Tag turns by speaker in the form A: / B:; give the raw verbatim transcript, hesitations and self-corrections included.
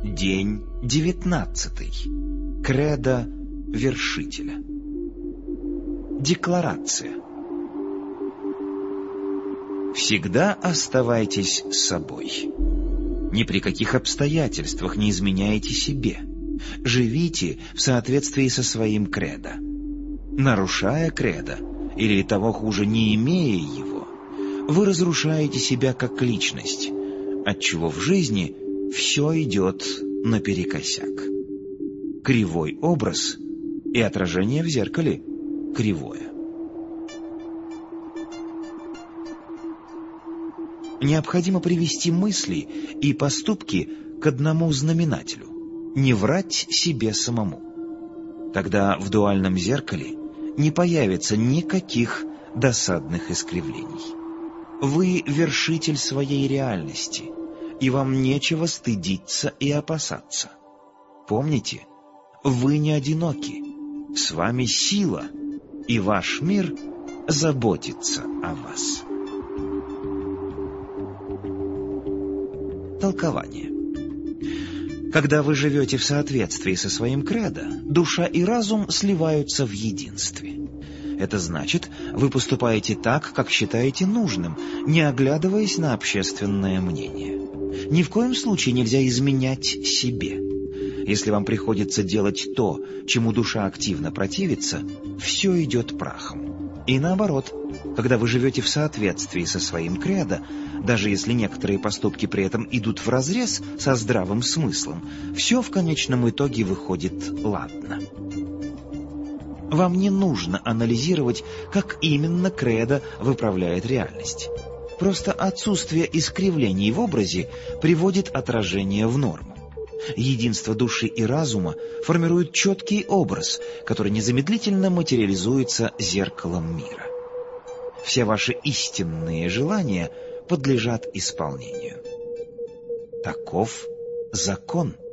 A: День девятнадцатый. Кредо вершителя. Декларация. Всегда оставайтесь собой. Ни при каких обстоятельствах не изменяйте себе. Живите в соответствии со своим кредо. Нарушая кредо, или того хуже, не имея его, вы разрушаете себя как личность, отчего в жизни все идет наперекосяк. Кривой образ и отражение в зеркале кривое. Необходимо привести мысли и поступки к одному знаменателю, не врать себе самому. Тогда в дуальном зеркале не появится никаких досадных искривлений. Вы вершитель своей реальности, и вам нечего стыдиться и опасаться. Помните, вы не одиноки, с вами сила, и ваш мир заботится о вас. Толкование. Когда вы живете в соответствии со своим кредо, душа и разум сливаются в единстве. Это значит, вы поступаете так, как считаете нужным, не оглядываясь на общественное мнение. Ни в коем случае нельзя изменять себе. Если вам приходится делать то, чему душа активно противится, все идет прахом. И наоборот, когда вы живете в соответствии со своим кредо, даже если некоторые поступки при этом идут вразрез со здравым смыслом, все в конечном итоге выходит ладно. Вам не нужно анализировать, как именно кредо выправляет реальность. Просто отсутствие искривлений в образе приводит отражение в норму. Единство души и разума формирует четкий образ, который незамедлительно материализуется зеркалом мира. Все ваши истинные желания подлежат исполнению. Таков закон.